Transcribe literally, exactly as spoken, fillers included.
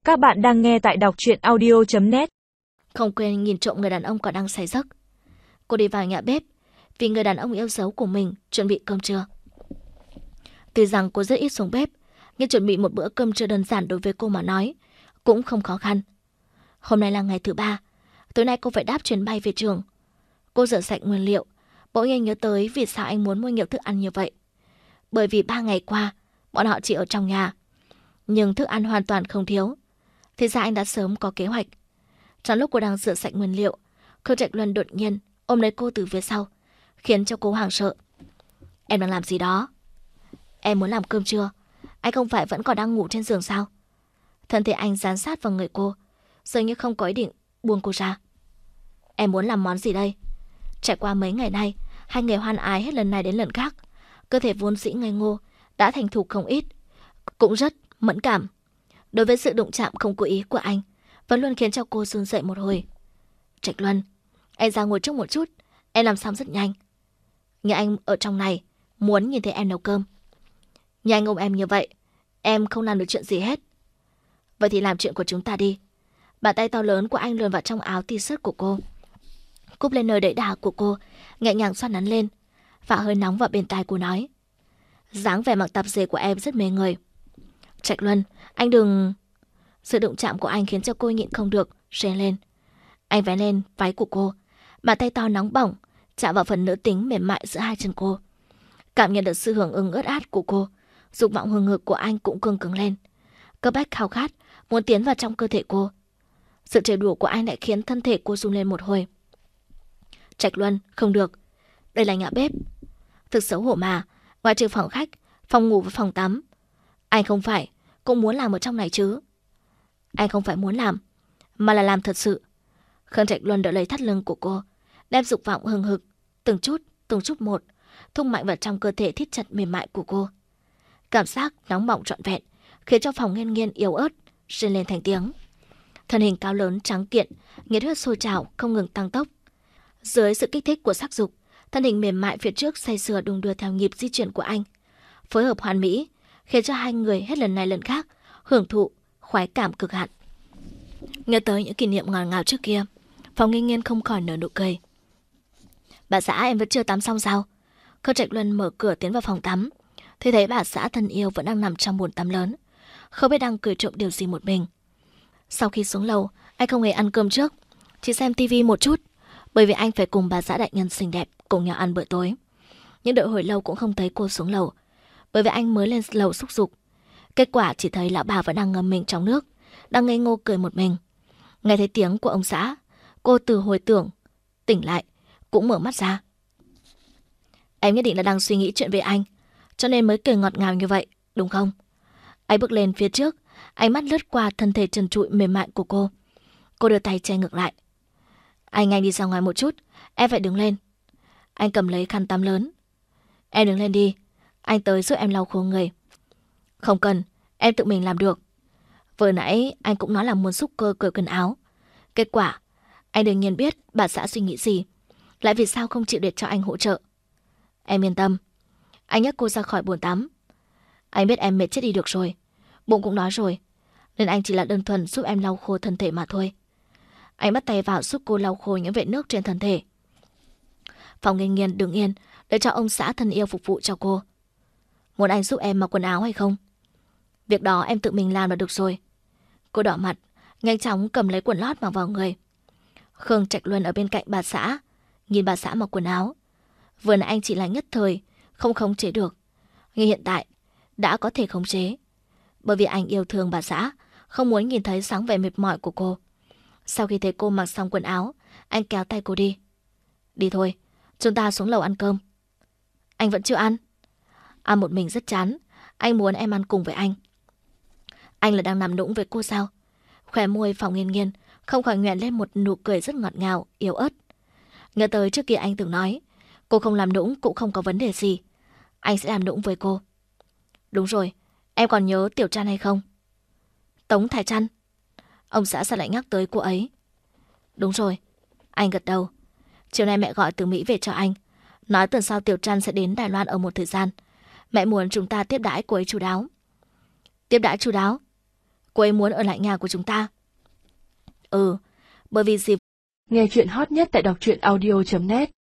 Các bạn đang nghe tại đọc truyện audio chấm net. Không quên nhìn trộm người đàn ông còn đang say giấc. Cô đi vào nhà bếp vì người đàn ông yêu dấu của mình chuẩn bị cơm trưa. Tuy rằng cô rất ít xuống bếp, nhưng chuẩn bị một bữa cơm trưa đơn giản đối với cô mà nói cũng không khó khăn. Hôm nay là ngày thứ ba, tối nay cô phải đáp chuyến bay về trường. Cô rửa sạch nguyên liệu, bỗng nhiên nhớ tới vì sao anh muốn mua nhiều thức ăn như vậy. Bởi vì ba ngày qua, bọn họ chỉ ở trong nhà, nhưng thức ăn hoàn toàn không thiếu. Thì ra anh đã sớm có kế hoạch. Trong lúc cô đang rửa sạch nguyên liệu, Khương Trạch Luân đột nhiên ôm lấy cô từ phía sau, khiến cho cô hoảng sợ. Em đang làm gì đó? Em muốn làm cơm trưa. Anh không phải vẫn còn đang ngủ trên giường sao? Thân thể anh dán sát vào người cô, dường như không có ý định buông cô ra. Em muốn làm món gì đây? Trải qua mấy ngày nay, hai người hoan ái hết lần này đến lần khác. Cơ thể vốn dĩ ngây ngô đã thành thục không ít, cũng rất mẫn cảm đối với sự đụng chạm không cố ý của anh, vẫn luôn khiến cho cô run rẩy một hồi. Trạch Luân, anh ra ngồi trước một chút, em làm xong rất nhanh. Nhưng anh ở trong này muốn nhìn thấy em nấu cơm. Nhưng anh ôm em như vậy, em không làm được chuyện gì hết. Vậy thì làm chuyện của chúng ta đi. Bàn tay to lớn của anh luồn vào trong áo t-shirt của cô, cúp lên nơi đẩy đà của cô, nhẹ nhàng xoa nắn lên, và hơi nóng vào bên tai cô nói. Dáng vẻ mặc tạp dề của em rất mê người. Trạch Luân, anh đừng... Sự đụng chạm của anh khiến cho cô nhịn không được, rên lên. Anh vén lên váy của cô, bàn tay to nóng bỏng chạm vào phần nữ tính mềm mại giữa hai chân cô. Cảm nhận được sự hưởng ứng ướt át của cô, dục vọng hừng hực của anh cũng cương cứng lên. Cấp bách khao khát muốn tiến vào trong cơ thể cô. Sự trêu đùa của anh lại khiến thân thể cô run lên một hồi. Trạch Luân, không được. Đây là nhà bếp. Thực xấu hổ mà, ngoài trừ phòng khách, phòng ngủ và phòng tắm, anh không phải cũng muốn làm ở trong này chứ? Anh không phải muốn làm, mà là làm thật sự. Khương Trạch Luân đỡ lấy thắt lưng của cô, đem dục vọng hừng hực từng chút, từng chút một thúc mạnh vào trong cơ thể thít chặt mềm mại của cô. Cảm giác nóng bỏng trọn vẹn khiến cho phòng nghiên nghiên yếu ớt rên lên thành tiếng. Thân hình cao lớn trắng kiện, nhiệt huyết sôi trào không ngừng tăng tốc. Dưới sự kích thích của sắc dục, thân hình mềm mại phía trước say sưa đung đưa theo nhịp di chuyển của anh, phối hợp hoàn mỹ, khiến cho hai người hết lần này lần khác hưởng thụ khoái cảm cực hạn. Nhớ tới những kỷ niệm ngọt ngào trước kia, Phòng Nghiên Nghiên không khỏi nở nụ cười. Bà xã, em vẫn chưa tắm xong sao? Khương Trạch Luân mở cửa tiến vào phòng tắm, thì thấy bà xã thân yêu vẫn đang nằm trong bồn tắm lớn, không biết đang cười trộm điều gì một mình. Sau khi xuống lầu, anh không hề ăn cơm trước, chỉ xem tivi một chút, bởi vì anh phải cùng bà xã đại nhân xinh đẹp cùng nhau ăn bữa tối. Nhưng đợi hồi lâu cũng không thấy cô xuống lầu, bởi vì anh mới lên lầu xúc dục. Kết quả chỉ thấy lão bà vẫn đang ngâm mình trong nước, đang ngây ngô cười một mình. Nghe thấy tiếng của ông xã, cô từ hồi tưởng tỉnh lại, cũng mở mắt ra. Em nhất định là đang suy nghĩ chuyện về anh, cho nên mới cười ngọt ngào như vậy, đúng không? Anh bước lên phía trước, ánh mắt lướt qua thân thể trần trụi mềm mại của cô. Cô đưa tay che ngược lại. Anh anh đi ra ngoài một chút, em phải đứng lên. Anh cầm lấy khăn tắm lớn. Em đứng lên đi, anh tới giúp em lau khô người. Không cần, em tự mình làm được. Vừa nãy anh cũng nói là muốn xúc cơ cởi quần áo. Kết quả, anh đương nhiên biết bà xã suy nghĩ gì, lại vì sao không chịu để cho anh hỗ trợ. Em yên tâm. Anh nhấc cô ra khỏi bồn tắm. Anh biết em mệt chết đi được rồi, bụng cũng đói rồi, nên anh chỉ là đơn thuần giúp em lau khô thân thể mà thôi. Anh bắt tay vào giúp cô lau khô những vệt nước trên thân thể. Phòng Nghiên Nghiên đứng yên để cho ông xã thân yêu phục vụ cho cô. Muốn anh giúp em mặc quần áo hay không? Việc đó em tự mình làm là được rồi. Cô đỏ mặt, nhanh chóng cầm lấy quần lót mặc vào người. Khương Trạch Luân ở bên cạnh bà xã, nhìn bà xã mặc quần áo. Vừa nãy anh chỉ là nhất thời, không khống chế được. Nhưng hiện tại, đã có thể khống chế. Bởi vì anh yêu thương bà xã, không muốn nhìn thấy sáng vẻ mệt mỏi của cô. Sau khi thấy cô mặc xong quần áo, anh kéo tay cô đi. Đi thôi, chúng ta xuống lầu ăn cơm. Anh vẫn chưa ăn. Ăn một mình rất chán, anh muốn em ăn cùng với anh. Anh là đang nằm nũng với cô sao? Khóe môi Phòng Nghiên Nghiên không khỏi nhoẻn lên một nụ cười rất ngọt ngào, yếu ớt. Nhớ tới trước kia anh từng nói, cô không làm nũng cũng không có vấn đề gì, anh sẽ làm nũng với cô. Đúng rồi, em còn nhớ Tiểu Trăn hay không? Tống Thái Trăn. Ông xã sao lại nhắc tới cô ấy? Đúng rồi, anh gật đầu. Chiều nay mẹ gọi từ Mỹ về cho anh, nói tuần sau Tiểu Trăn sẽ đến Đài Loan ở một thời gian. Mẹ muốn chúng ta tiếp đãi cô ấy chu đáo. Tiếp đãi chu đáo? Cô ấy muốn ở lại nhà của chúng ta. Ừ, bởi vì dì... Nghe chuyện hot nhất tại đọc truyện audio chấm net